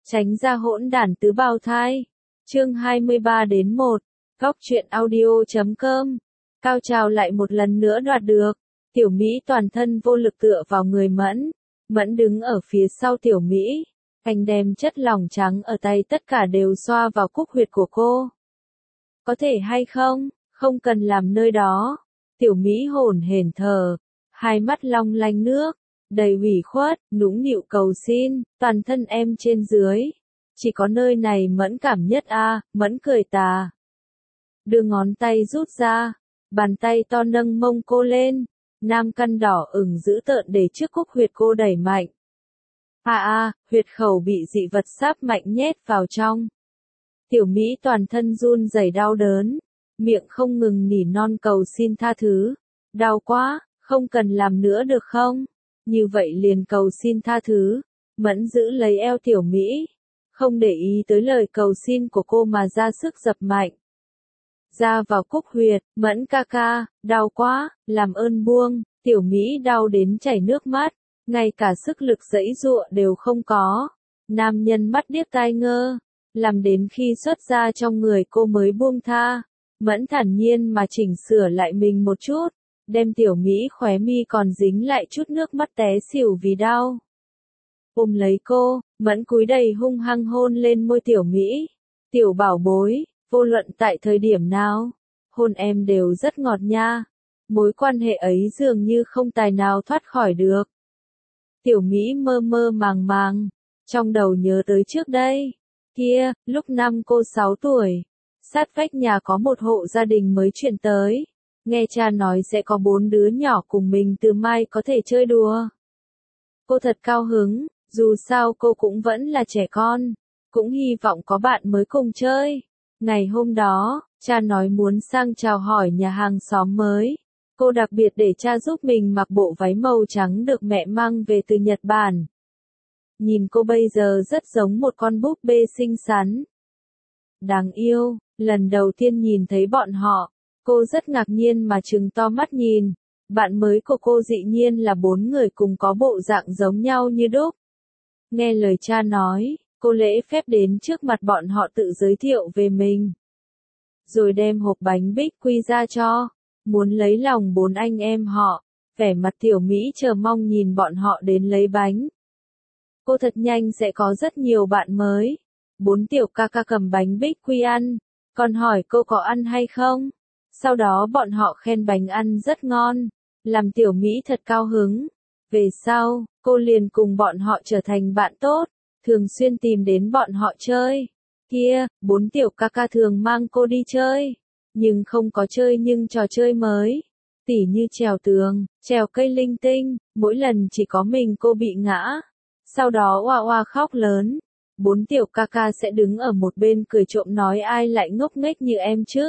Tránh ra hỗn đản tứ bào thai. Chương 23-1. Góc truyện audio.com. Cao trào lại một lần nữa đoạt được. Tiểu Mỹ toàn thân vô lực tựa vào người Mẫn. Mẫn đứng ở phía sau Tiểu Mỹ. Anh đem chất lỏng trắng ở tay tất cả đều xoa vào cúc huyệt của cô. Có thể hay không? Không cần làm nơi đó. Tiểu Mỹ hổn hển thở. Hai mắt long lanh nước. Đầy ủy khuất, nũng nịu cầu xin, toàn thân em trên dưới. Chỉ có nơi này Mẫn cảm nhất a. Mẫn cười tà. Đưa ngón tay rút ra. Bàn tay to nâng mông cô lên. Nam căn đỏ ửng dữ tợn để trước cúc huyệt cô đẩy mạnh. Huyệt khẩu bị dị vật sáp mạnh nhét vào trong. Tiểu Mỹ toàn thân run rẩy đau đớn. Miệng không ngừng nỉ non cầu xin tha thứ. Đau quá, không cần làm nữa được không? Như vậy liền cầu xin tha thứ. Mẫn giữ lấy eo Tiểu Mỹ. Không để ý tới lời cầu xin của cô mà ra sức dập mạnh. Ra vào cúc huyệt, Mẫn ca ca, đau quá, làm ơn buông. Tiểu Mỹ đau đến chảy nước mắt. Ngay cả sức lực giãy giụa đều không có. Nam nhân mắt điếc tai ngơ. Làm đến khi xuất ra trong người cô mới buông tha. Mẫn thản nhiên mà chỉnh sửa lại mình một chút. Đem Tiểu Mỹ khóe mi còn dính lại chút nước mắt té xỉu vì đau. Ôm lấy cô, Mẫn cúi đầy hung hăng hôn lên môi Tiểu Mỹ. Tiểu bảo bối, vô luận tại thời điểm nào, hôn em đều rất ngọt nha. Mối quan hệ ấy dường như không tài nào thoát khỏi được. Tiểu Mỹ mơ mơ màng màng, trong đầu nhớ tới trước đây. Kia, lúc năm cô 6 tuổi, sát vách nhà có một hộ gia đình mới chuyển tới. Nghe cha nói sẽ có 4 đứa nhỏ cùng mình từ mai có thể chơi đùa. Cô thật cao hứng, dù sao cô cũng vẫn là trẻ con, cũng hy vọng có bạn mới cùng chơi. Ngày hôm đó, cha nói muốn sang chào hỏi nhà hàng xóm mới. Cô đặc biệt để cha giúp mình mặc bộ váy màu trắng được mẹ mang về từ Nhật Bản. Nhìn cô bây giờ rất giống một con búp bê xinh xắn. Đáng yêu, lần đầu tiên nhìn thấy bọn họ. Cô rất ngạc nhiên mà trừng to mắt nhìn. Bạn mới của cô dĩ nhiên là 4 người cùng có bộ dạng giống nhau như đúc. Nghe lời cha nói, cô lễ phép đến trước mặt bọn họ tự giới thiệu về mình. Rồi đem hộp bánh bích quy ra cho. Muốn lấy lòng 4 anh em họ. Vẻ mặt Tiểu Mỹ chờ mong nhìn bọn họ đến lấy bánh. Cô thật nhanh sẽ có rất nhiều bạn mới. 4 tiểu ca ca cầm bánh bích quy ăn. Còn hỏi cô có ăn hay không? Sau đó bọn họ khen bánh ăn rất ngon, làm Tiểu Mỹ thật cao hứng. Về sau, cô liền cùng bọn họ trở thành bạn tốt, thường xuyên tìm đến bọn họ chơi. Kia, 4 tiểu ca ca thường mang cô đi chơi, nhưng không có chơi nhưng trò chơi mới. Tỉ như trèo tường, trèo cây linh tinh, mỗi lần chỉ có mình cô bị ngã. Sau đó oa oa khóc lớn. 4 tiểu ca ca sẽ đứng ở một bên cười trộm nói ai lại ngốc nghếch như em chứ.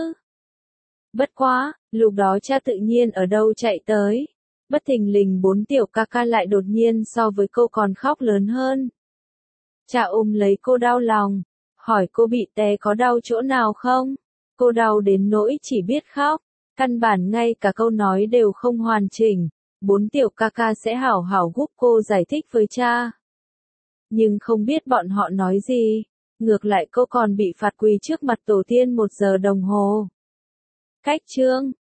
Bất quá, lúc đó cha tự nhiên ở đâu chạy tới. Bất thình lình 4 tiểu ca ca lại đột nhiên so với cô còn khóc lớn hơn. Cha ôm lấy cô đau lòng, hỏi cô bị té có đau chỗ nào không? Cô đau đến nỗi chỉ biết khóc, căn bản ngay cả câu nói đều không hoàn chỉnh. 4 tiểu ca ca sẽ hảo hảo giúp cô giải thích với cha. Nhưng không biết bọn họ nói gì, ngược lại cô còn bị phạt quỳ trước mặt tổ tiên 1 giờ đồng hồ. Cách chương